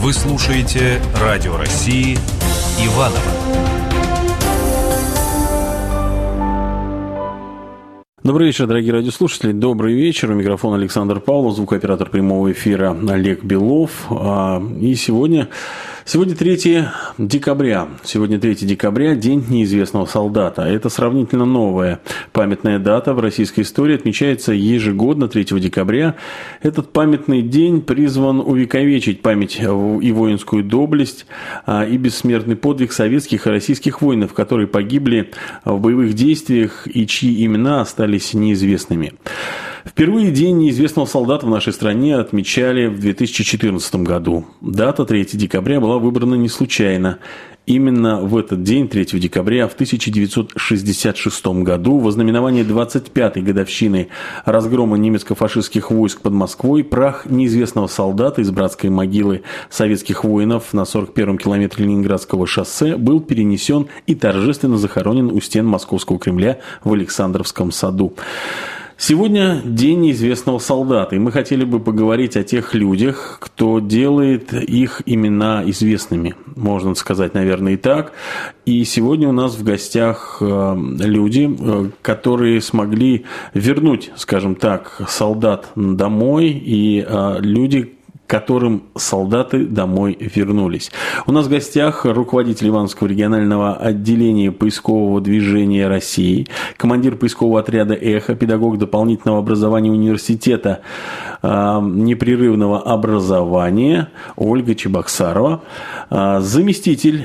Вы слушаете Радио России Иваново. Добрый вечер, дорогие радиослушатели. Добрый вечер. У микрофона Александр Павлов, звукооператор прямого эфира Олег Белов. И сегодня 3 декабря. Сегодня 3 декабря, День неизвестного солдата. Это сравнительно новая памятная дата в российской истории. Отмечается ежегодно 3 декабря. Этот памятный день призван увековечить память и воинскую доблесть, и бессмертный подвиг советских и российских воинов, которые погибли в боевых действиях и чьи имена остались неизвестными. Впервые День неизвестного солдата в нашей стране отмечали в 2014 году. Дата 3 декабря была выбрана не случайно. Именно в этот день, 3 декабря, в 1966 году, в ознаменование 25-й годовщины разгрома немецко-фашистских войск под Москвой, прах неизвестного солдата из братской могилы советских воинов на 41-м километре Ленинградского шоссе был перенесен и торжественно захоронен у стен Московского Кремля в Александровском саду. Сегодня День неизвестного солдата, и мы хотели бы поговорить о тех людях, кто делает их имена известными, можно сказать, наверное, и так. И сегодня у нас в гостях люди, которые смогли вернуть, скажем так, солдат домой, и люди, которым солдаты домой вернулись. У нас в гостях руководитель Ивановского регионального отделения поискового движения России, командир поискового отряда «Эхо», педагог дополнительного образования университета непрерывного образования Ольга Чебоксарова, заместитель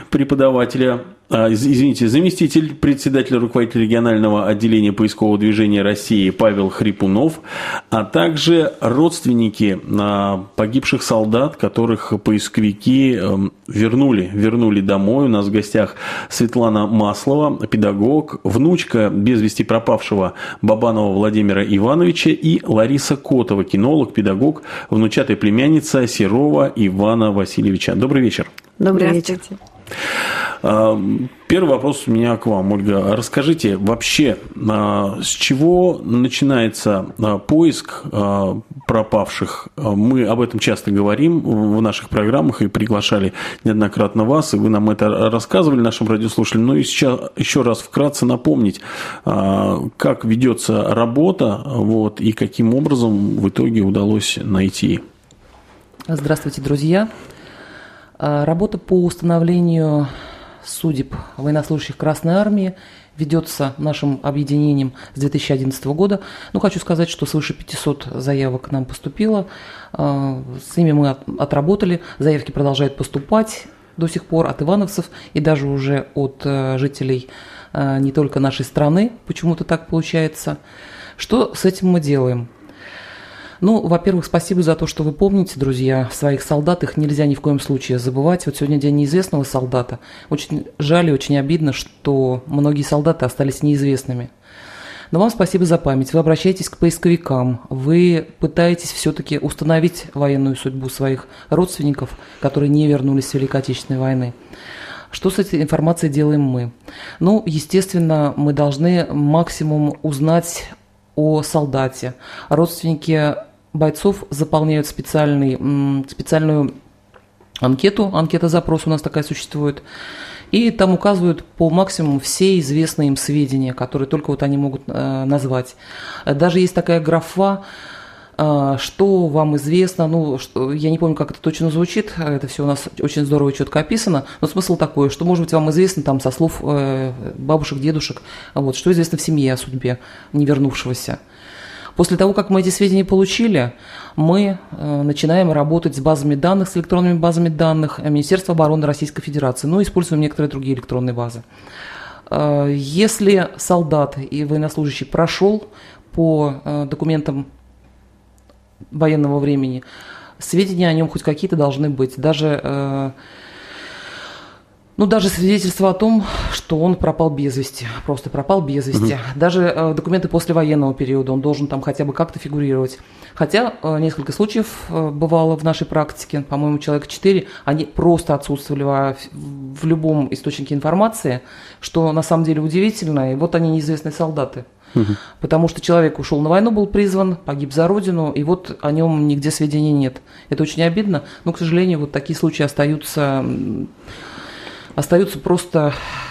председателя руководителя регионального отделения поискового движения России Павел Хрипунов, а также родственники погибших солдат, которых поисковики вернули домой. У нас в гостях Светлана Маслова, педагог, внучка без вести пропавшего Бабанова Владимира Ивановича, и Лариса Котова, кинолог, педагог, внучатая племянница Серова Ивана Васильевича. Добрый вечер. Добрый вечер. Первый вопрос у меня к вам, Ольга. Расскажите, вообще, с чего начинается поиск пропавших? Мы об этом часто говорим в наших программах и приглашали неоднократно вас, и вы нам это рассказывали, нашим радиослушателям. Но и сейчас еще раз вкратце напомнить, как ведется работа, и каким образом в итоге удалось найти. Здравствуйте, друзья. Работа по установлению судеб военнослужащих Красной Армии ведется нашим объединением с 2011 года. Хочу сказать, что свыше 500 заявок к нам поступило. С ними мы отработали. Заявки продолжают поступать до сих пор от ивановцев и даже уже от жителей не только нашей страны. Почему-то так получается. Что с этим мы делаем? Во-первых, спасибо за то, что вы помните, друзья, своих солдат. Их нельзя ни в коем случае забывать. Сегодня День неизвестного солдата. Очень жаль и очень обидно, что многие солдаты остались неизвестными. Но вам спасибо за память. Вы обращаетесь к поисковикам. Вы пытаетесь все-таки установить военную судьбу своих родственников, которые не вернулись с Великой Отечественной войны. Что с этой информацией делаем мы? Естественно, мы должны максимум узнать о солдате. Родственники бойцов заполняют специальную анкету, анкета-запрос у нас такая существует, и там указывают по максимуму все известные им сведения, которые только они могут назвать. Даже есть такая графа, что вам известно, я не помню, как это точно звучит, это все у нас очень здорово и четко описано, но смысл такой, что, может быть, вам известно со слов бабушек, дедушек, что известно в семье о судьбе невернувшегося. После того, как мы эти сведения получили, мы начинаем работать с базами данных, с электронными базами данных Министерства обороны Российской Федерации, используем некоторые другие электронные базы. Если солдат и военнослужащий прошел по документам военного времени, сведения о нем хоть какие-то должны быть. Даже свидетельство о том, что он пропал без вести, просто пропал без вести. Даже документы послевоенного периода, он должен там хотя бы как-то фигурировать. Хотя несколько случаев бывало в нашей практике, по-моему, человека 4, они просто отсутствовали в любом источнике информации, что на самом деле удивительно, и они неизвестные солдаты. Потому что человек ушел на войну, был призван, погиб за родину, и вот о нем нигде сведений нет. Это очень обидно, но, к сожалению, вот такие случаи остаются просто...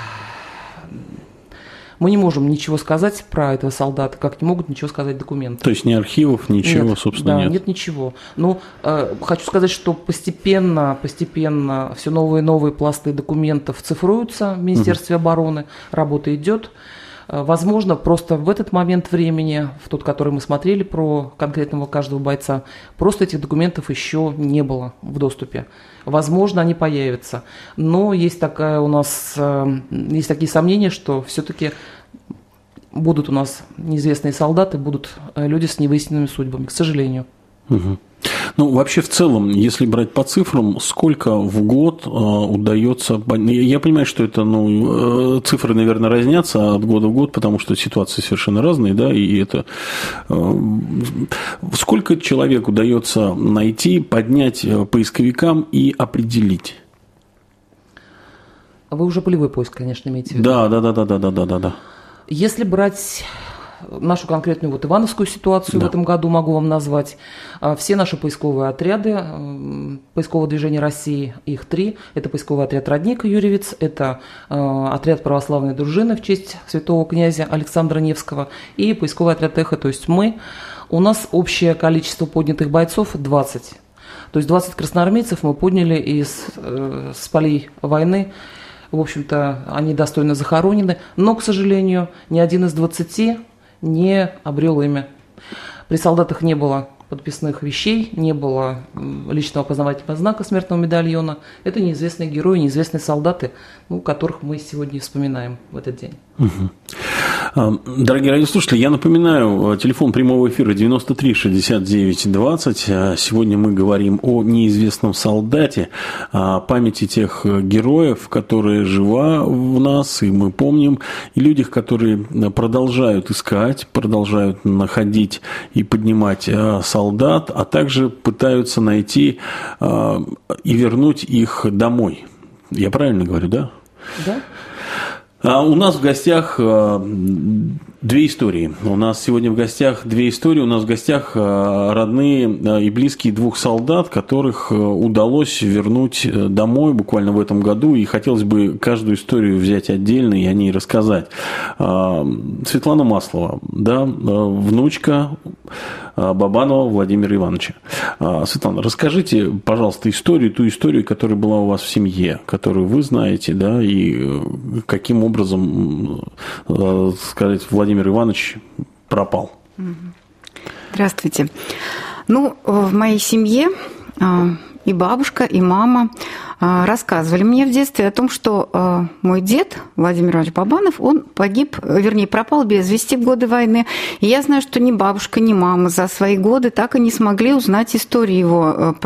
Мы не можем ничего сказать про этого солдата, как не могут ничего сказать документы. То есть ни архивов, ничего, нет, собственно, да, нет? Нет ничего. Ну, хочу сказать, что постепенно все новые и новые пласты документов цифруются в Министерстве обороны, работа идет. Возможно, просто в этот момент времени, в тот, который мы смотрели про конкретного каждого бойца, просто этих документов еще не было в доступе. Возможно, они появятся. Но есть такие сомнения, что все-таки будут у нас неизвестные солдаты, будут люди с невыясненными судьбами, к сожалению. Угу. Ну, вообще, в целом, если брать по цифрам, сколько в год удается... Я понимаю, что это, цифры, наверное, разнятся от года в год, потому что ситуации совершенно разные, да, и это... Сколько человек удается найти, поднять поисковикам и определить? Вы уже полевой поиск, конечно, имеете в виду? Да. Если брать... нашу конкретную Ивановскую ситуацию в этом году могу вам назвать. Все наши поисковые отряды поискового движения России, их 3. Это поисковый отряд «Родник» Юрьевец, это отряд православной дружины в честь святого князя Александра Невского и поисковый отряд «Эхо», то есть мы. У нас общее количество поднятых бойцов 20. То есть 20 красноармейцев мы подняли с полей войны. В общем-то, они достойно захоронены, но, к сожалению, ни один из 20 не обрел имя. При солдатах не было подписных вещей, не было личного опознавательного знака смертного медальона. Это неизвестные герои, неизвестные солдаты, которых мы сегодня вспоминаем в этот день. Дорогие радиослушатели, я напоминаю, телефон прямого эфира 93 69 20. Сегодня мы говорим о неизвестном солдате, о памяти тех героев, которые жива в нас, и мы помним, и людях, которые продолжают искать, продолжают находить и поднимать солдат, а также пытаются найти и вернуть их домой. Я правильно говорю, да? Да. У нас в гостях две истории. У нас сегодня в гостях две истории. У нас в гостях родные и близкие двух солдат, которых удалось вернуть домой буквально в этом году. И хотелось бы каждую историю взять отдельно и о ней рассказать. Светлана Маслова, да, внучка Бабанова Владимира Ивановича. Светлана, расскажите, пожалуйста, ту историю, которая была у вас в семье, которую вы знаете, да, и каким образом, сказать, Владимир Иванович пропал. Здравствуйте. В моей семье и бабушка, и мама рассказывали мне в детстве о том, что мой дед, Владимир Иванович Бабанов, он пропал без вести в годы войны. И я знаю, что ни бабушка, ни мама за свои годы так и не смогли узнать историю его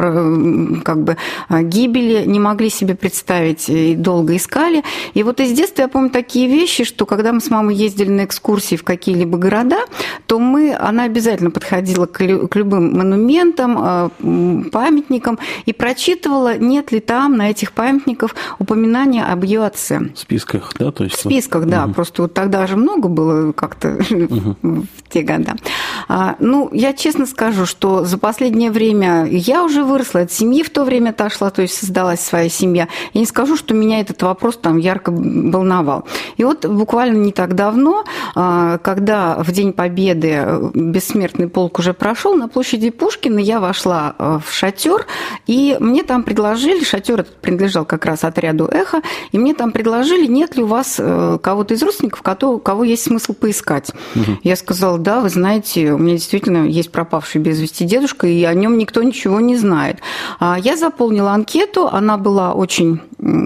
гибели, не могли себе представить и долго искали. И вот из детства я помню такие вещи, что когда мы с мамой ездили на экскурсии в какие-либо города, то она обязательно подходила к любым монументам, памятникам и прочитывала, нет ли там на этих памятниках упоминания об ее отце. В списках, да? То есть... В списках, да. Просто тогда же много было как-то в те годы. Я честно скажу, что за последнее время я уже выросла от семьи, в то время отошла, то есть создалась своя семья. Я не скажу, что меня этот вопрос ярко волновал. И вот буквально не так давно, когда в День Победы бессмертный полк уже прошел, на площади Пушкина я вошла в шатер, и мне там предложили, шатер этот принадлежал как раз отряду «Эхо», и мне там предложили, нет ли у вас кого-то из родственников, кого есть смысл поискать. Я сказала, да, вы знаете, у меня действительно есть пропавший без вести дедушка, и о нем никто ничего не знает. Я заполнила анкету, она была очень...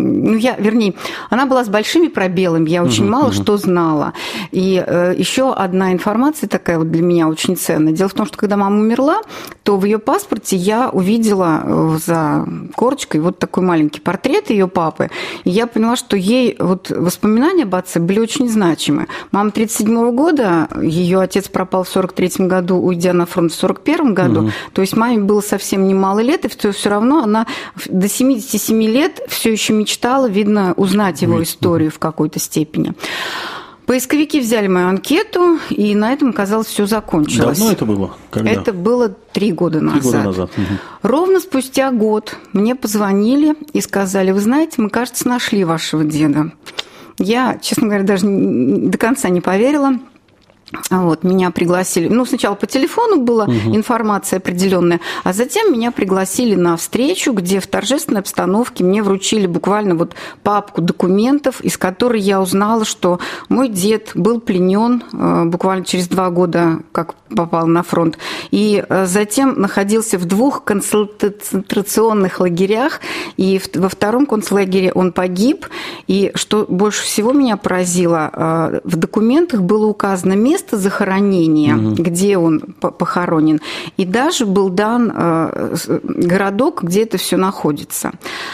она была с большими пробелами, я очень мало что знала. И еще одна информация такая вот для меня очень ценная. Дело в том, что когда мама умерла, то в ее паспорте я увидела за корочкой вот такой маленький портрет ее папы, и я поняла, что ей воспоминания об отце были очень значимы. Мама 37-го года, ее отец пропал в 43-м году, уйдя на фронт в 41-м году, то есть маме было совсем немало лет, и все равно она до 77 лет все еще мечтала, видно, узнать его историю в какой-то степени. Поисковики взяли мою анкету, и на этом, казалось, все закончилось. Давно это было? Когда? Это было 3 года назад. 3 года назад. Угу. Ровно спустя год мне позвонили и сказали: вы знаете, мы, кажется, нашли вашего деда. Я, честно говоря, даже до конца не поверила. Вот, меня пригласили, сначала по телефону была информация определенная, а затем меня пригласили на встречу, где в торжественной обстановке мне вручили буквально вот папку документов, из которой я узнала, что мой дед был пленен буквально через 2 года, как попал на фронт, и затем находился в 2 концентрационных лагерях, и во 2-м концлагере он погиб, и что больше всего меня поразило, в документах было указано место захоронения, где он похоронен, и даже был дан городок, где это все находится.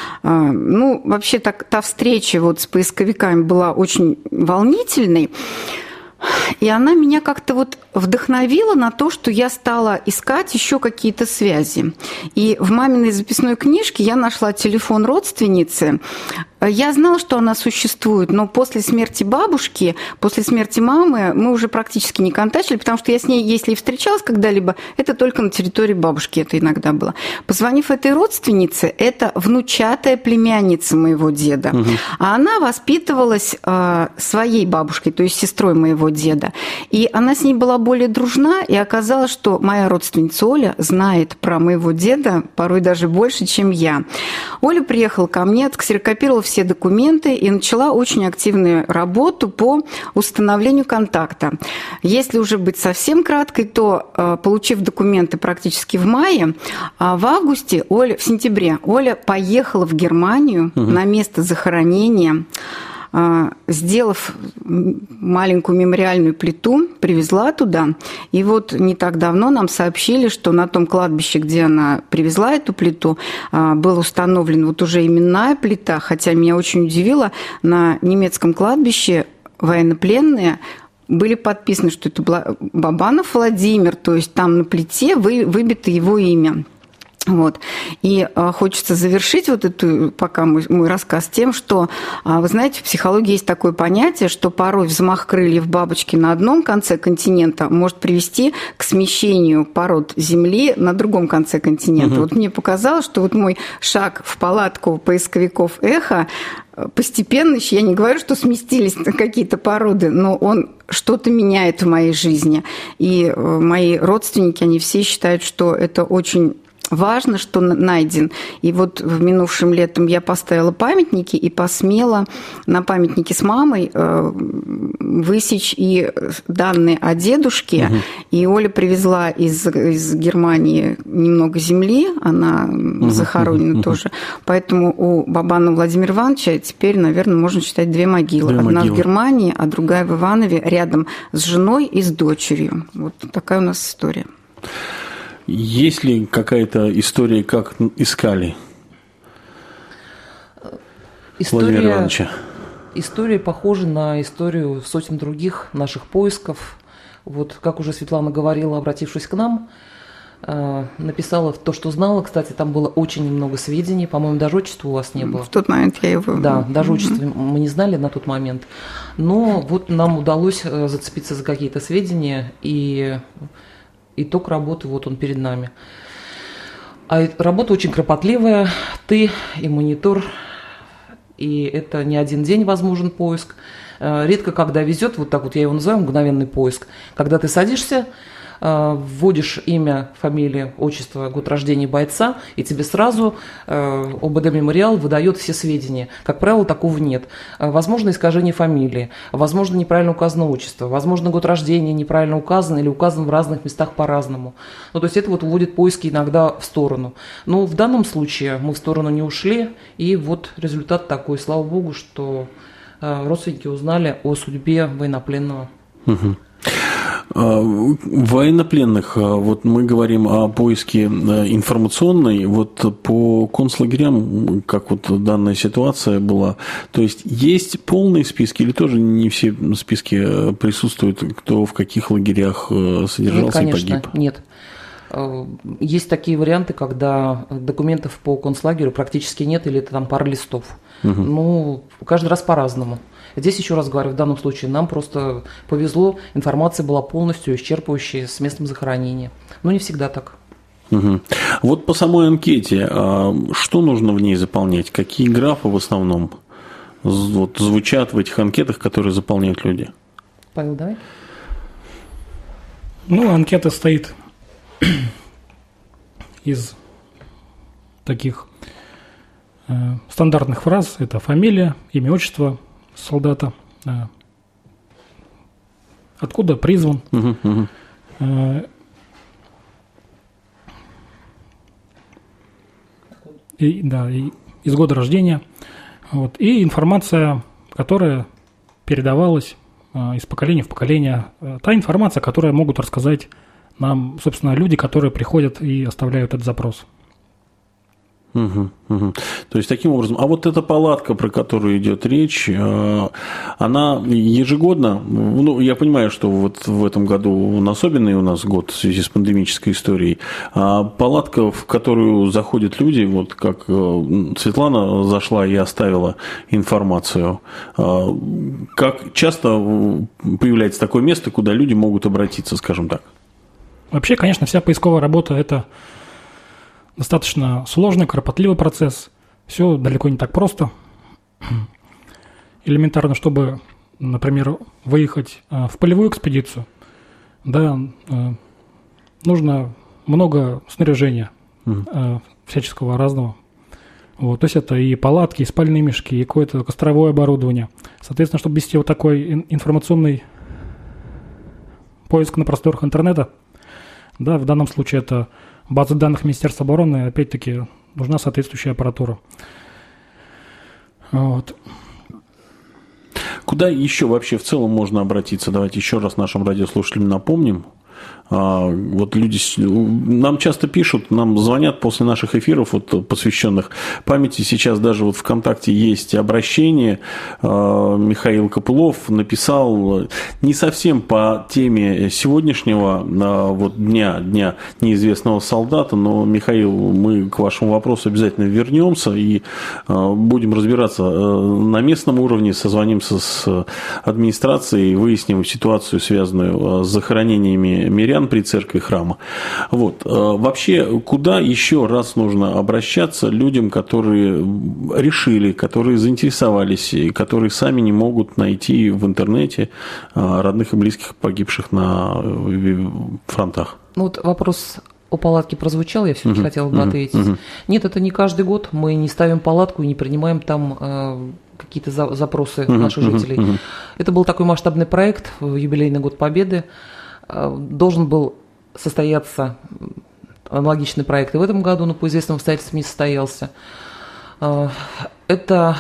Вообще та встреча вот с поисковиками была очень волнительной. И она меня как-то вот вдохновила на то, что я стала искать еще какие-то связи. И в маминой записной книжке я нашла телефон родственницы. Я знала, что она существует, но после смерти бабушки, после смерти мамы мы уже практически не контактировали, потому что я с ней, если и встречалась когда-либо, это только на территории бабушки это иногда было. Позвонив этой родственнице, это внучатая племянница моего деда, а она воспитывалась своей бабушкой, то есть сестрой моего деда. И она с ней была более дружна, и оказалось, что моя родственница Оля знает про моего деда порой даже больше, чем я. Оля приехала ко мне, отксерокопировала все документы и начала очень активную работу по установлению контакта. Если уже быть совсем краткой, то, получив документы практически в мае, в сентябре Оля поехала в Германию на место захоронения, сделав маленькую мемориальную плиту, привезла туда. И вот не так давно нам сообщили, что на том кладбище, где она привезла эту плиту, была установлена вот уже именная плита, хотя меня очень удивило, на немецком кладбище военнопленные были подписаны, что это Бабанов Владимир, то есть там на плите выбито его имя. Вот. И хочется завершить вот пока мой рассказ тем, что, вы знаете, в психологии есть такое понятие, что порой взмах крыльев бабочки на одном конце континента может привести к смещению пород Земли на другом конце континента. Вот мне показалось, что вот мой шаг в палатку поисковиков «Эхо» постепенно, я не говорю, что сместились какие-то породы, но он что-то меняет в моей жизни. И мои родственники, они все считают, что это очень важно, что найден. И вот в минувшем летом я поставила памятники и посмела на памятнике с мамой высечь и данные о дедушке. И Оля привезла из Германии немного земли, она захоронена тоже. Поэтому у Бабанова Владимира Ивановича теперь, наверное, можно считать 2 могилы. Одна в Германии, а другая в Иванове, рядом с женой и с дочерью. Вот такая у нас история. Есть ли какая-то история, как искали Владимира Ивановича? История похожа на историю сотен других наших поисков. Вот, как уже Светлана говорила, обратившись к нам, написала то, что знала. Кстати, там было очень много сведений. По-моему, даже отчества у вас не было. В тот момент я его... Да, даже отчества мы не знали на тот момент. Но вот нам удалось зацепиться за какие-то сведения, и итог работы, вот он перед нами. А работа очень кропотливая. Ты и монитор, и это не один день возможен поиск. Редко когда везет, вот так вот я его называю, мгновенный поиск. Когда ты садишься, вводишь имя, фамилия, отчество, год рождения бойца, и тебе сразу ОБД «Мемориал» выдает все сведения. Как правило, такого нет. Возможно искажение фамилии, возможно неправильно указано отчество, возможно год рождения неправильно указан или указан в разных местах по-разному. То есть это вот уводит поиски иногда в сторону. Но в данном случае мы в сторону не ушли, и вот результат такой. Слава богу, что родственники узнали о судьбе военнопленного. Военнопленных, вот мы говорим о поиске информационной, вот по концлагерям, как вот данная ситуация была, то есть полные списки или тоже не все списки присутствуют, кто в каких лагерях содержался и погиб? Нет. Есть такие варианты, когда документов по концлагерю практически нет, или это там пара листов. Ну, каждый раз по-разному. Здесь, еще раз говорю, в данном случае нам просто повезло, информация была полностью исчерпывающей с местом захоронения. Но не всегда так. Вот по самой анкете, что нужно в ней заполнять? Какие графы в основном вот звучат в этих анкетах, которые заполняют люди? Павел, давай. Ну, анкета состоит из таких стандартных фраз. Это фамилия, имя, отчество солдата, откуда призван, и из года рождения, вот, и информация, которая передавалась из поколения в поколение, та информация, которую могут рассказать нам, собственно, люди, которые приходят и оставляют этот запрос. То есть, таким образом, а вот эта палатка, про которую идет речь, она ежегодно, ну, я понимаю, что вот в этом году он особенный у нас год в связи с пандемической историей, а палатка, в которую заходят люди, вот как Светлана зашла и оставила информацию, как часто появляется такое место, куда люди могут обратиться, скажем так? Вообще, конечно, вся поисковая работа – это достаточно сложный, кропотливый процесс. Все далеко не так просто. Элементарно, чтобы, например, выехать в полевую экспедицию, да, нужно много снаряжения всяческого разного. Вот, то есть это и палатки, и спальные мешки, и какое-то костровое оборудование. Соответственно, чтобы вести вот такой информационный поиск на просторах интернета, да, в данном случае это база данных Министерства обороны, опять-таки, нужна соответствующая аппаратура. Вот. Куда еще вообще в целом можно обратиться? Давайте еще раз нашим радиослушателям напомним. Вот люди нам часто пишут, нам звонят после наших эфиров, вот, посвященных памяти. Сейчас даже вот ВКонтакте есть обращение. Михаил Копылов написал не совсем по теме сегодняшнего вот, дня неизвестного солдата, но, Михаил, мы к вашему вопросу обязательно вернемся и будем разбираться на местном уровне, созвонимся с администрацией, выясним ситуацию, связанную с захоронениями мирян при церкви храма. Вот. Вообще, куда еще раз нужно обращаться людям, которые решили, которые заинтересовались, и которые сами не могут найти в интернете родных и близких погибших на фронтах? Ну вот вопрос о палатке прозвучал, я все-таки хотела бы ответить. Нет, это не каждый год, мы не ставим палатку и не принимаем там какие-то запросы наших жителей. Это был такой масштабный проект в юбилейный год Победы. Должен был состояться аналогичный проект и в этом году, но по известным обстоятельствам не состоялся. Это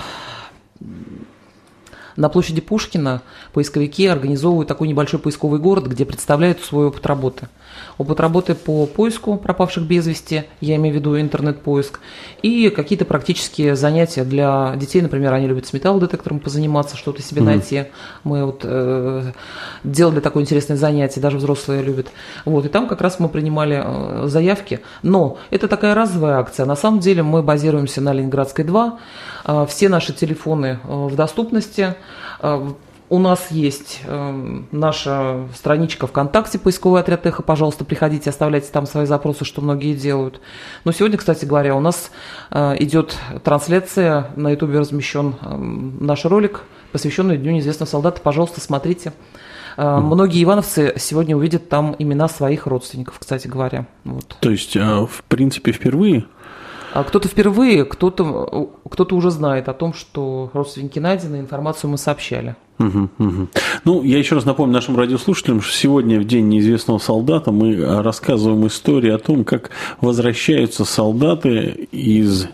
на площади Пушкина поисковики организовывают такой небольшой поисковый город, где представляют свой опыт работы. Опыт работы по поиску пропавших без вести, я имею в виду интернет-поиск, и какие-то практические занятия для детей. Например, они любят с металлодетектором позаниматься, что-то себе найти. Мы вот делали такое интересное занятие, даже взрослые любят. Вот, и там как раз мы принимали заявки. Но это такая разовая акция. На самом деле мы базируемся на Ленинградской 2. Все наши телефоны в доступности. У нас есть наша страничка ВКонтакте, поисковый отряд «Эхо». Пожалуйста, приходите, оставляйте там свои запросы, что многие делают. Но сегодня, кстати говоря, у нас идет трансляция, на Ютубе размещен наш ролик, посвященный Дню неизвестного солдата. Пожалуйста, смотрите. Многие ивановцы сегодня увидят там имена своих родственников, кстати говоря. Вот. То есть, в принципе, впервые? Кто-то впервые, кто-то уже знает о том, что родственники найдены, информацию мы сообщали. Ну, я еще раз напомню нашим радиослушателям, что сегодня, в День неизвестного солдата, мы рассказываем историю о том, как возвращаются солдаты из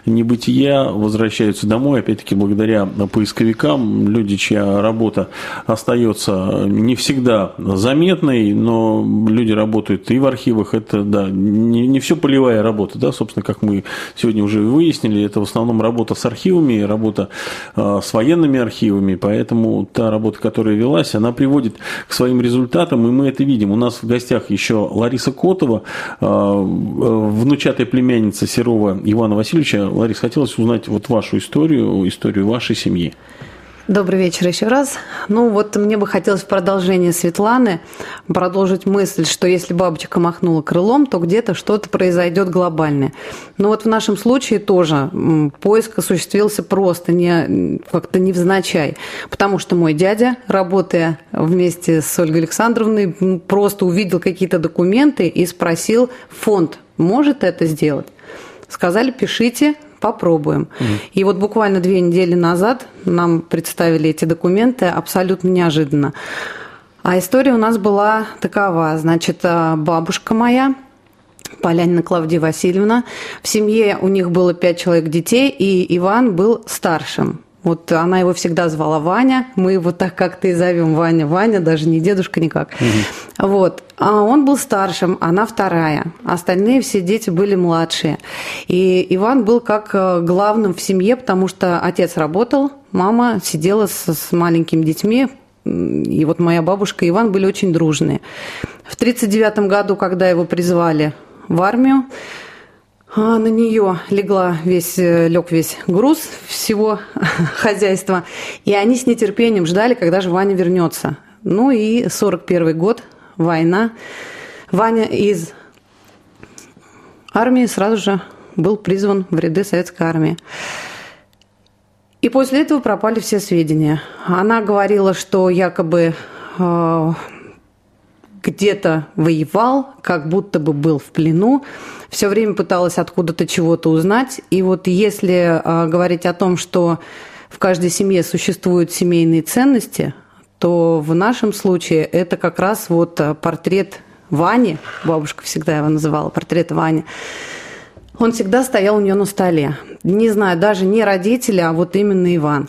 небытия возвращаются домой, опять-таки, благодаря поисковикам, люди, чья работа остается не всегда заметной, но люди работают и в архивах, это, да, не все полевая работа, да, собственно, как мы сегодня уже выяснили, это в основном работа с архивами, работа с военными архивами, поэтому та работа, которая велась, она приводит к своим результатам, и мы это видим. У нас в гостях еще Лариса Котова, внучатая племянница Серова Ивана Васильевича. Лариса, хотелось узнать вот вашу историю вашей семьи. Добрый вечер еще раз. Ну вот мне бы хотелось в продолжение Светланы продолжить мысль, что если бабочка махнула крылом, то где-то что-то произойдет глобальное. Но вот в нашем случае тоже поиск осуществился просто как-то невзначай, потому что мой дядя, работая вместе с Ольгой Александровной, просто увидел какие-то документы и спросил: фонд может это сделать? Сказали: пишите, попробуем. И вот буквально 2 недели назад нам представили эти документы абсолютно неожиданно. А история у нас была такова. Значит, бабушка моя, Полянина Клавдия Васильевна, в семье у них было 5 человек детей, и Иван был старшим. Вот она его всегда звала Ваня, мы его так как-то и зовем Ваня, даже не дедушка никак. Вот. А он был старшим, она вторая. Остальные все дети были младшие. И Иван был как главным в семье, потому что отец работал, мама сидела с маленькими детьми, и вот моя бабушка и Иван были очень дружные. В 1939 году, когда его призвали в армию, на нее лег весь груз всего хозяйства, и они с нетерпением ждали, когда же Ваня вернется. Ну и 1941 год, война. Ваня из армии сразу же был призван в ряды советской армии. И после этого пропали все сведения. Она говорила, что якобы где-то воевал, как будто бы был в плену, все время пыталась откуда-то чего-то узнать. И вот если говорить о том, что в каждой семье существуют семейные ценности, то в нашем случае это как раз вот портрет Вани, бабушка всегда его называла, портрет Вани, он всегда стоял у нее на столе. Не знаю, даже не родители, а вот именно Иван.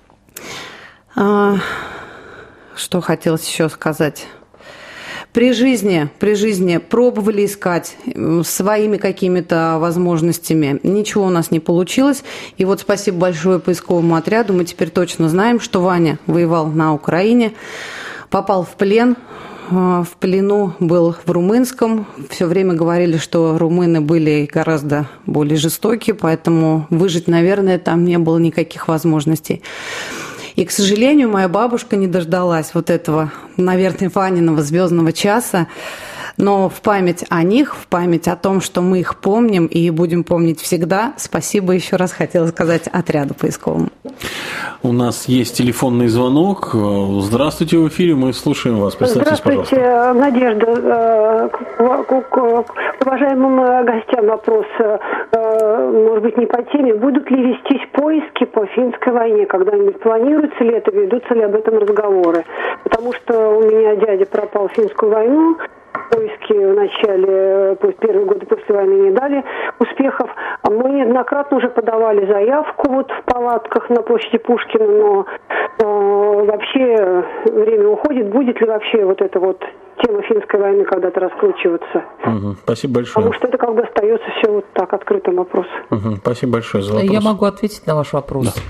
Что хотелось еще сказать? При жизни пробовали искать своими какими-то возможностями. Ничего у нас не получилось. И вот спасибо большое поисковому отряду. Мы теперь точно знаем, что Ваня воевал на Украине, попал в плен. В плену был в румынском. Все время говорили, что румыны были гораздо более жестокие, поэтому выжить, наверное, там не было никаких возможностей. И, к сожалению, моя бабушка не дождалась вот этого, наверное, Ваниного звездного часа. Но в память о них, в память о том, что мы их помним и будем помнить всегда, спасибо еще раз хотела сказать отряду поисковому. У нас есть телефонный звонок. Здравствуйте, в эфире, мы слушаем вас. Представьтесь, здравствуйте, пожалуйста. Надежда. К уважаемым гостям вопрос, может быть, не по теме. Будут ли вестись поиски по финской войне? Когда-нибудь планируется ли это, ведутся ли об этом разговоры? Потому что у меня дядя пропал в финскую войну. Поиски в начале, первые годы после войны не дали успехов. Мы неоднократно уже подавали заявку вот в палатках на площади Пушкина, но вообще время уходит. Будет ли вообще вот эта вот тема финской войны когда-то раскручиваться? Спасибо большое. Потому что это как бы остается все вот так открытым вопросом. Спасибо большое за вопрос. Я могу ответить на ваш вопрос. Да.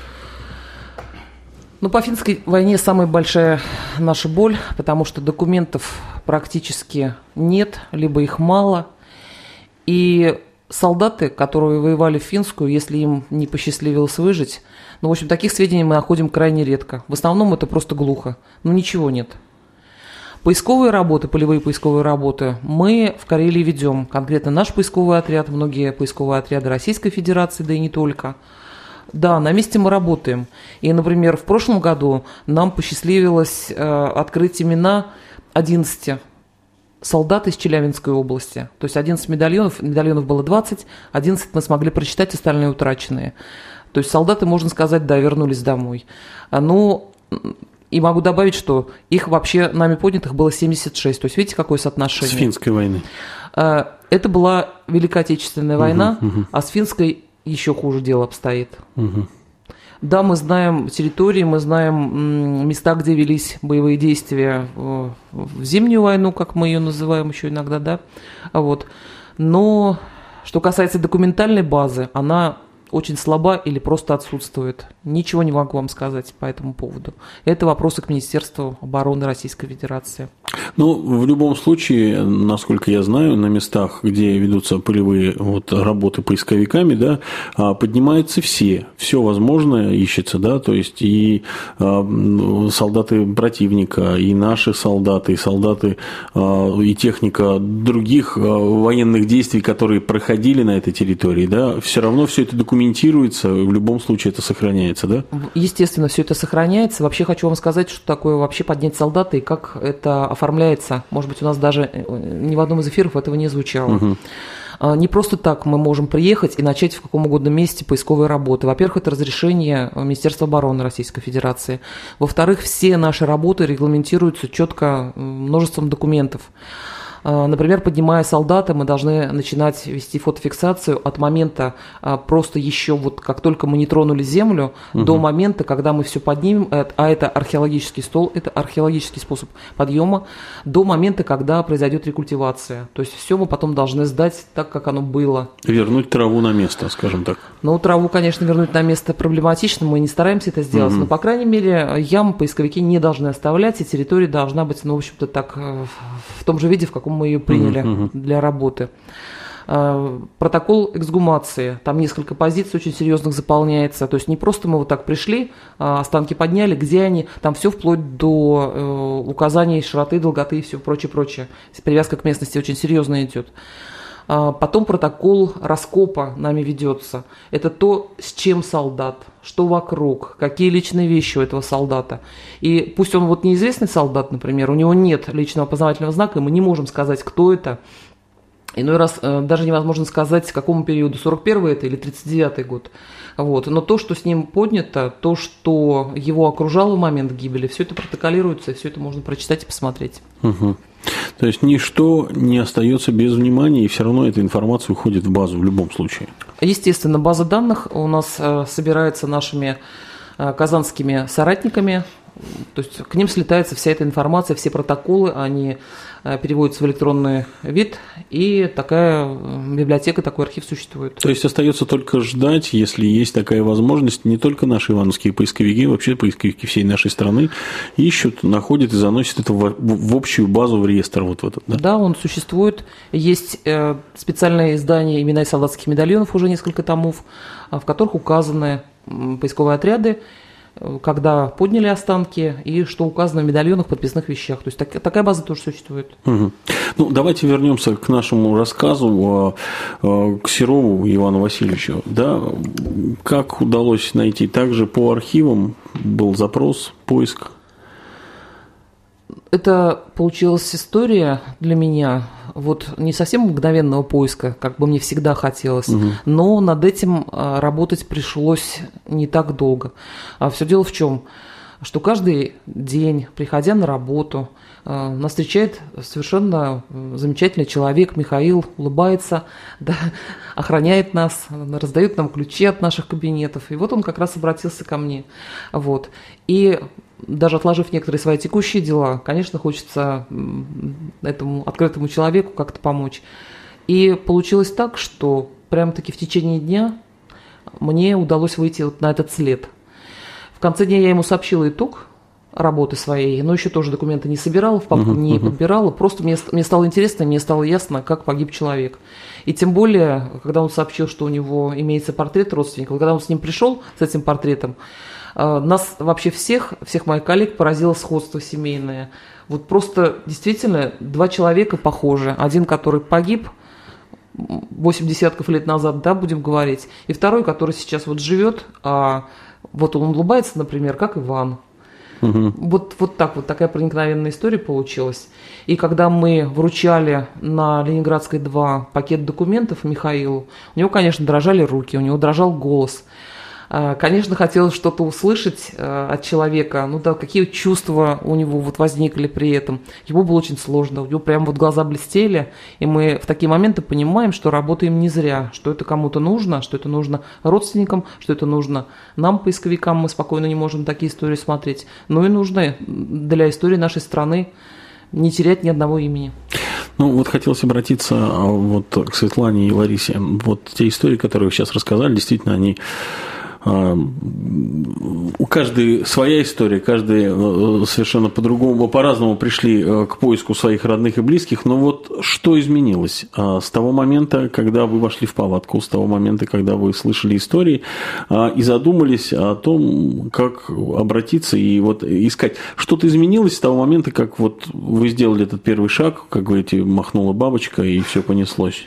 Ну, по финской войне самая большая наша боль, потому что документов практически нет, либо их мало. И солдаты, которые воевали в финскую, если им не посчастливилось выжить, ну, в общем, таких сведений мы находим крайне редко. В основном это просто глухо, ну, ничего нет. Поисковые работы, полевые поисковые работы мы в Карелии ведем. Конкретно наш поисковый отряд, многие поисковые отряды Российской Федерации, да и не только. Да, на месте мы работаем. И, например, в прошлом году нам посчастливилось открыть имена 11 солдат из Челябинской области. То есть 11 медальонов было 20, 11 мы смогли прочитать, остальные утраченные. То есть солдаты, можно сказать, да, вернулись домой. Ну, и могу добавить, что их вообще нами поднятых было 76. То есть видите, какое соотношение? С финской войны. Это была Великая Отечественная война, а с финской еще хуже дело обстоит. Угу. Да, мы знаем территории, мы знаем места, где велись боевые действия в зимнюю войну, как мы ее называем еще иногда, да. Вот. Но что касается документальной базы, она очень слаба или просто отсутствует. Ничего не могу вам сказать по этому поводу. Это вопросы к Министерству обороны Российской Федерации. Ну, в любом случае, насколько я знаю, на местах, где ведутся полевые работы поисковиками, да, поднимаются все возможное ищется, да, то есть и солдаты противника, и наши солдаты, и солдаты, и техника других военных действий, которые проходили на этой территории, да, все равно все это документируется, в любом случае это сохраняется, да? Естественно, все это сохраняется. Вообще хочу вам сказать, что такое вообще поднять солдата и как это оформляется. Может быть, у нас даже ни в одном из эфиров этого не звучало. Угу. Не просто так мы можем приехать и начать в каком угодно месте поисковые работы. Во-первых, это разрешение Министерства обороны Российской Федерации. Во-вторых, все наши работы регламентируются четко множеством документов. Например, поднимая солдата, мы должны начинать вести фотофиксацию от момента просто еще как только мы не тронули землю, до момента, когда мы все поднимем, а это археологический стол, это археологический способ подъема, до момента, когда произойдет рекультивация. То есть все мы потом должны сдать так, как оно было. Вернуть траву на место, скажем так. Ну, траву, конечно, вернуть на место проблематично, мы не стараемся это сделать, но, по крайней мере, ям поисковики не должны оставлять, и территория должна быть, в общем-то, так, в том же виде, в каком мы ее приняли для работы. Протокол эксгумации, там несколько позиций очень серьезных заполняется, то есть не просто мы так пришли, останки подняли, где они, там все вплоть до указаний широты, долготы и все прочее. Привязка к местности очень серьезно идет. Потом протокол раскопа нами ведется. Это то, с чем солдат, что вокруг, какие личные вещи у этого солдата. И пусть он неизвестный солдат, например, у него нет личного опознавательного знака, и мы не можем сказать, кто это. Иной раз даже невозможно сказать, к какому периоду, 41-й это или 39-й год. Но то, что с ним поднято, то, что его окружало в момент гибели, все это протоколируется, и все это можно прочитать и посмотреть. Угу. То есть ничто не остается без внимания, и все равно эта информация уходит в базу в любом случае. Естественно, база данных у нас собирается нашими казанскими соратниками. То есть к ним слетается вся эта информация, все протоколы, они переводятся в электронный вид, и такая библиотека, такой архив существует. То есть остается только ждать, если есть такая возможность, не только наши ивановские поисковики, вообще поисковики всей нашей страны ищут, находят и заносят это в общую базу, в реестр вот в этот. Да, да, он существует. Есть специальное издание «Имена и солдатских медальонов», уже несколько томов, в которых указаны поисковые отряды, когда подняли останки и что указано в медальонах, подписных вещах. То есть такая база тоже существует. Угу. Ну, давайте вернемся к нашему рассказу, к Серову Ивану Васильевичу. Да? Как удалось найти? Также по архивам был запрос, поиск? Это получилась история для меня не совсем мгновенного поиска, как бы мне всегда хотелось, но над этим работать пришлось не так долго. Все дело в чем? Что каждый день, приходя на работу, нас встречает совершенно замечательный человек, Михаил, улыбается, да, охраняет нас, раздает нам ключи от наших кабинетов. И он как раз обратился ко мне. И даже отложив некоторые свои текущие дела, конечно, хочется этому открытому человеку как-то помочь. И получилось так, что прямо-таки в течение дня мне удалось выйти на этот след. В конце дня я ему сообщила итог работы своей, но еще тоже документы не собирала, в папку не подбирала. Просто мне стало интересно, мне стало ясно, как погиб человек. И тем более, когда он сообщил, что у него имеется портрет родственника, когда он с ним пришел, с этим портретом, нас вообще всех моих коллег поразило сходство семейное. Просто действительно два человека похожи. Один, который погиб 8 десятков лет назад, да, будем говорить, и второй, который сейчас живет, он улыбается, например, как Иван. Вот такая проникновенная история получилась. И когда мы вручали на Ленинградской 2 пакет документов Михаилу, у него, конечно, дрожали руки, у него дрожал голос. Конечно, хотелось что-то услышать от человека, ну да, какие чувства у него вот возникли при этом. Ему было очень сложно, у него прям вот глаза блестели, и мы в такие моменты понимаем, что работаем не зря, что это кому-то нужно, что это нужно родственникам, что это нужно нам, поисковикам, мы спокойно не можем такие истории смотреть, но и нужно для истории нашей страны не терять ни одного имени. Ну, вот хотелось обратиться вот к Светлане и Ларисе. Вот те истории, которые вы сейчас рассказали, действительно, они... У каждой своя история, каждый совершенно по-другому, по-разному пришли к поиску своих родных и близких. Но вот что изменилось с того момента, когда вы вошли в палатку, с того момента, когда вы слышали истории и задумались о том, как обратиться и вот искать? Что-то изменилось с того момента, как вот вы сделали этот первый шаг, как говорите, махнула бабочка и все понеслось?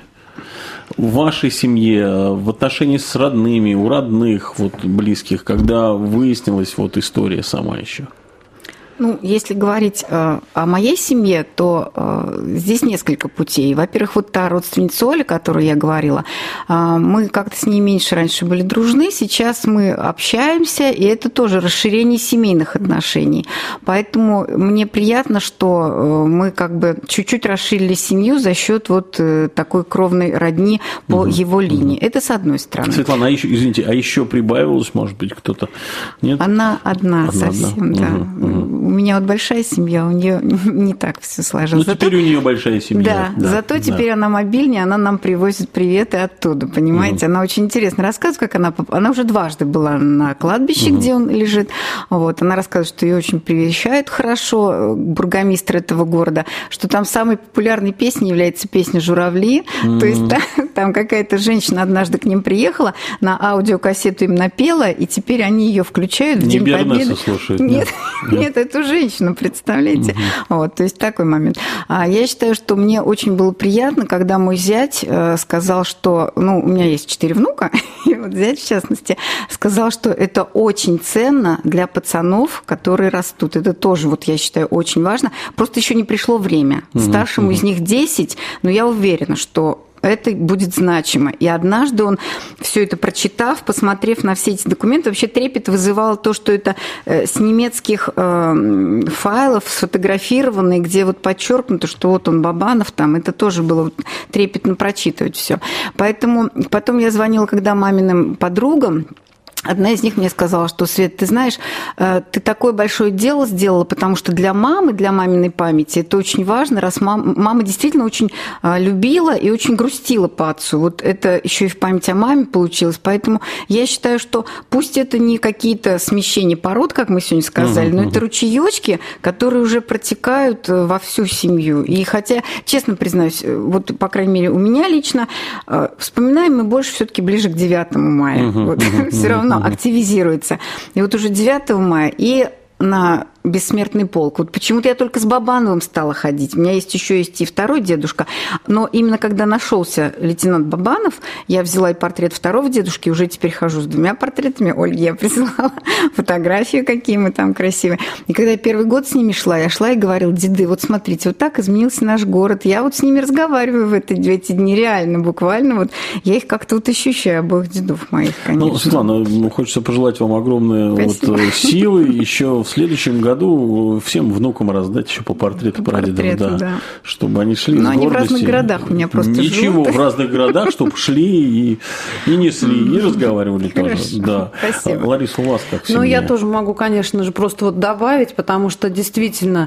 В вашей семье, в отношении с родными, у родных, вот, близких, когда выяснилась вот история сама еще? Ну, если говорить о моей семье, то здесь несколько путей. Во-первых, вот та родственница Оля, о которой я говорила, мы как-то с ней меньше раньше были дружны, сейчас мы общаемся, и это тоже расширение семейных отношений. Поэтому мне приятно, что мы как бы чуть-чуть расширили семью за счет вот такой кровной родни по его линии. Это с одной стороны. Светлана, извините, а еще прибавилось, может быть, кто-то? Нет? Она одна совсем, да. У меня вот большая семья, у нее не так все сложилось. Ну, теперь у нее большая семья. Да, зато теперь она мобильнее, она нам привозит приветы оттуда, понимаете? Она очень интересно рассказывает, как она уже дважды была на кладбище, где он лежит. Вот, она рассказывает, что ее очень привещают хорошо, бургомистр этого города, что там самой популярной песней является песня «Журавли». То есть там какая-то женщина однажды к ним приехала, на аудиокассету им напела, и теперь они ее включают в День Победы. Слушает, нет, эту женщину, представляете? Вот, то есть такой момент. Я считаю, что мне очень было приятно, когда мой зять сказал, что, ну, у меня есть 4 внука, и вот зять, в частности, сказал, что это очень ценно для пацанов, которые растут. Это тоже, вот я считаю, очень важно. Просто еще не пришло время. Старшему из них 10, но я уверена, что это будет значимо. И однажды он, все это прочитав, посмотрев на все эти документы, вообще трепет вызывало то, что это с немецких файлов сфотографировано, где вот подчеркнуто, что вот он Бабанов там, это тоже было вот трепетно прочитывать все. Поэтому потом я звонила, когда маминым подругам, одна из них мне сказала, что, Свет, ты знаешь, ты такое большое дело сделала, потому что для мамы, для маминой памяти это очень важно, раз мама действительно очень любила и очень грустила по отцу. Вот это еще и в память о маме получилось. Поэтому я считаю, что пусть это не какие-то смещения пород, как мы сегодня сказали, но это ручеечки, которые уже протекают во всю семью. И хотя, честно признаюсь, вот, по крайней мере, у меня лично, вспоминаем мы больше все-таки ближе к 9 мая. Все равно активизируется. И вот уже 9 мая и на бессмертный полк. Вот почему-то я только с Бабановым стала ходить. У меня есть и второй дедушка. Но именно когда нашелся лейтенант Бабанов, я взяла и портрет второго дедушки, уже теперь хожу с 2 портретами. Ольге я присылала фотографии, какие мы там красивые. И когда я первый год с ними шла, я шла и говорила: деды, вот смотрите, вот так изменился наш город. Я вот с ними разговариваю в эти дни реально, буквально. Вот я их как-то вот ощущаю, обоих дедов моих, конечно. Ну, Светлана, хочется пожелать вам огромной вот силы еще в следующем году всем внукам раздать еще по портрету прадедов, да, чтобы они шли с гордостью. Но они в разных городах у меня просто живут. Ничего, в разных городах, чтобы шли и несли, и разговаривали тоже. Да. Спасибо. Лариса, у вас как в семье? Ну, я тоже могу, конечно же, просто вот добавить, потому что действительно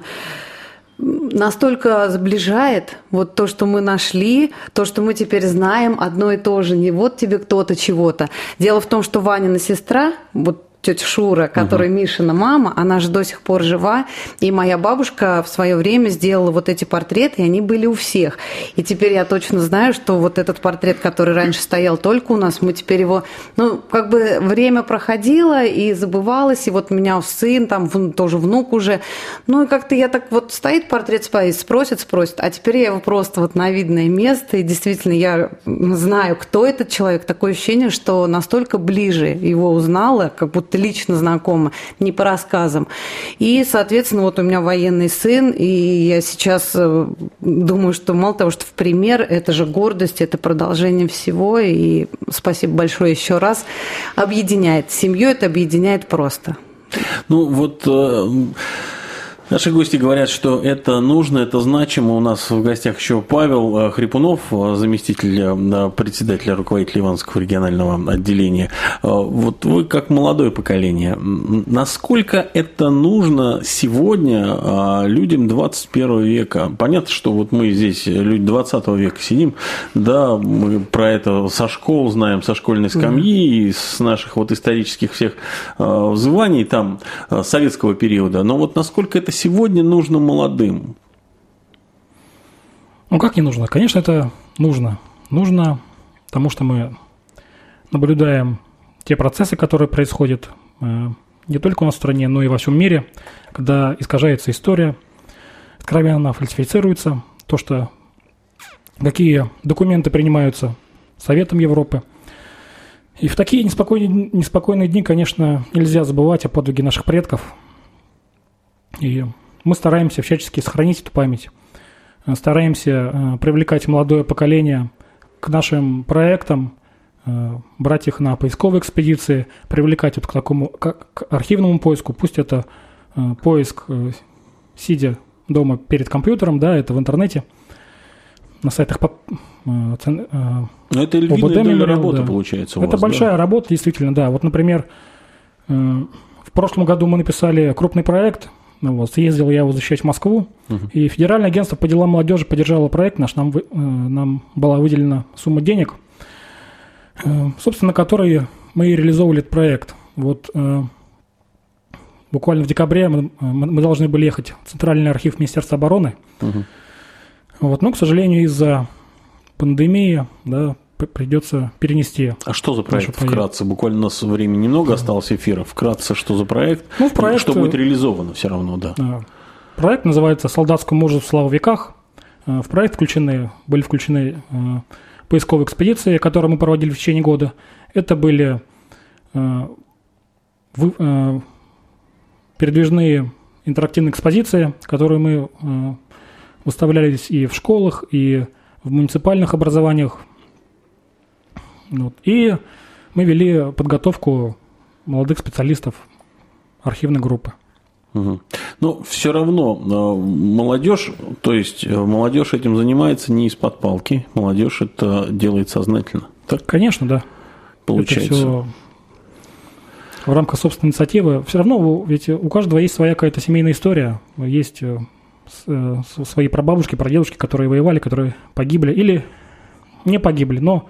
настолько сближает вот то, что мы нашли, то, что мы теперь знаем одно и то же, не вот тебе кто-то чего-то. Дело в том, что Ванина сестра, вот тетя Шура, которая Мишина мама, она же до сих пор жива, и моя бабушка в свое время сделала вот эти портреты, и они были у всех. И теперь я точно знаю, что вот этот портрет, который раньше стоял только у нас, мы теперь его, ну, как бы время проходило и забывалось, и вот у меня сын, там тоже внук уже, ну, и как-то я так вот стоит портрет, спросит, а теперь я его просто вот на видное место, и действительно я знаю, кто этот человек, такое ощущение, что настолько ближе его узнала, как будто как-то лично знакома, не по рассказам. И, соответственно, вот у меня военный сын, и я сейчас думаю, что мало того, что в пример, это же гордость, это продолжение всего, и спасибо большое еще раз. Объединяет. Семью это объединяет просто. Ну, вот наши гости говорят, что это нужно, это значимо. У нас в гостях еще Павел Хрипунов, заместитель председателя, руководителя Ивановского регионального отделения. Вот вы как молодое поколение, насколько это нужно сегодня людям 21 века? Понятно, что вот мы здесь, люди 20 века сидим, да, мы про это со школ знаем, со школьной скамьи, с наших вот исторических всех взываний там советского периода. Но вот насколько это сегодня нужно молодым? Ну, как не нужно? Конечно, это нужно. Нужно, потому что мы наблюдаем те процессы, которые происходят не только у нас в стране, но и во всем мире, когда искажается история, откровенно фальсифицируется то, что какие документы принимаются Советом Европы. И в такие неспокойные дни, конечно, нельзя забывать о подвиге наших предков. И мы стараемся всячески сохранить эту память, стараемся привлекать молодое поколение к нашим проектам, брать их на поисковые экспедиции, привлекать вот к архивному поиску. Пусть это поиск, сидя дома перед компьютером, да, это в интернете, на сайтах Но это львиная доля работы, да. Получается, у вас, это большая, да? Работа, действительно, да. Вот, например, в прошлом году мы написали крупный проект. Вот, съездил я его защищать в Москву, и Федеральное агентство по делам молодежи поддержало проект наш, нам была выделена сумма денег, собственно, на которые мы и реализовывали этот проект. Вот, буквально в декабре мы должны были ехать в Центральный архив Министерства обороны, вот, но, к сожалению, из-за пандемии, да, придется перенести. А что за проект вкратце? Буквально у нас времени немного осталось эфира. Вкратце, что за проект? Ну, проект, что будет реализовано все равно, да. Проект называется «Солдатскому мужеству слава в веках». В проект были включены поисковые экспедиции, которые мы проводили в течение года. Это были передвижные интерактивные экспозиции, которые мы выставлялись и в школах, и в муниципальных образованиях. Вот. И мы вели подготовку молодых специалистов архивной группы. Угу. Но все равно молодежь, то есть молодежь этим занимается не из-под палки, молодежь это делает сознательно. Так? Конечно, да. Получается. Это все в рамках собственной инициативы. Все равно ведь у каждого есть своя какая-то семейная история, есть свои прабабушки, прадедушки, которые воевали, которые погибли или не погибли, но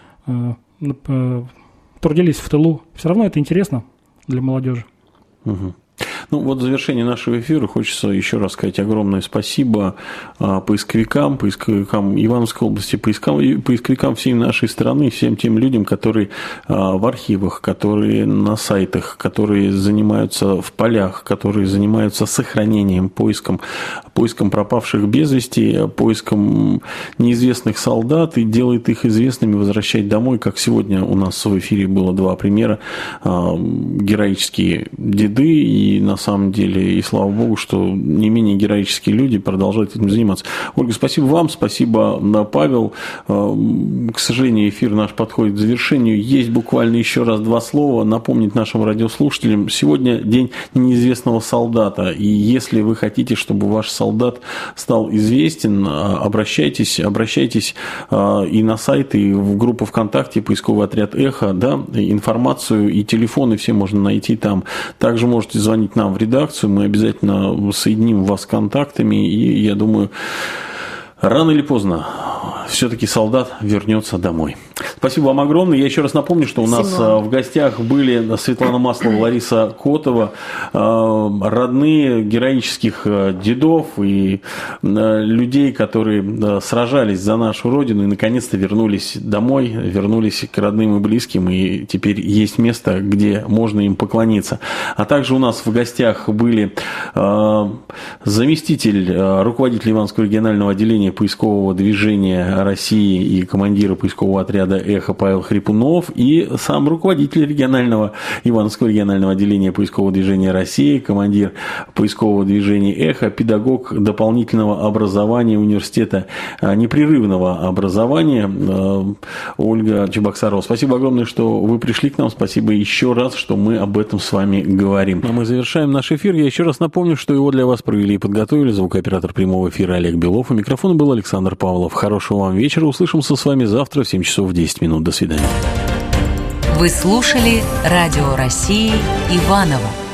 трудились в тылу. Все равно это интересно для молодежи. Угу. Ну, вот в завершении нашего эфира хочется еще раз сказать огромное спасибо поисковикам Ивановской области, поисковикам всей нашей страны, всем тем людям, которые в архивах, которые на сайтах, которые занимаются в полях, которые занимаются сохранением, поиском пропавших без вести, поиском неизвестных солдат и делает их известными, возвращать домой, как сегодня у нас в эфире было два примера, героические деды и на самом деле, и слава богу, что не менее героические люди продолжают этим заниматься. Ольга, спасибо вам, спасибо, Павел. К сожалению, эфир наш подходит к завершению. Есть буквально еще раз два слова напомнить нашим радиослушателям. Сегодня день неизвестного солдата, и если вы хотите, чтобы ваш солдат стал известен, обращайтесь и на сайт, и в группу ВКонтакте «Поисковый отряд Эхо», да, информацию и телефоны все можно найти там. Также можете звонить нам в редакцию, мы обязательно соединим вас с контактами, и я думаю, рано или поздно все-таки солдат вернется домой. Спасибо вам огромное. Я еще раз напомню, что у нас в гостях были Светлана Маслова, Лариса Котова, родные героических дедов и людей, которые сражались за нашу Родину и наконец-то вернулись домой, вернулись к родным и близким, и теперь есть место, где можно им поклониться. А также у нас в гостях были заместитель руководителя Ивановского регионального отделения поискового движения России и командира поискового отряда «Эхо» Павел Хрипунов и сам руководитель Ивановского регионального отделения поискового движения России, командир поискового движения «Эхо», педагог дополнительного образования университета непрерывного образования Ольга Чебоксарова. Спасибо огромное, что вы пришли к нам. Спасибо еще раз, что мы об этом с вами говорим. А мы завершаем наш эфир. Я еще раз напомню, что его для вас провели и подготовили звукооператор прямого эфира Олег Белов. У микрофона был Александр Павлов. Хорошего вам вечера. Услышимся с вами завтра в 7 часов 10 минут. До свидания. Вы слушали Радио России Иваново.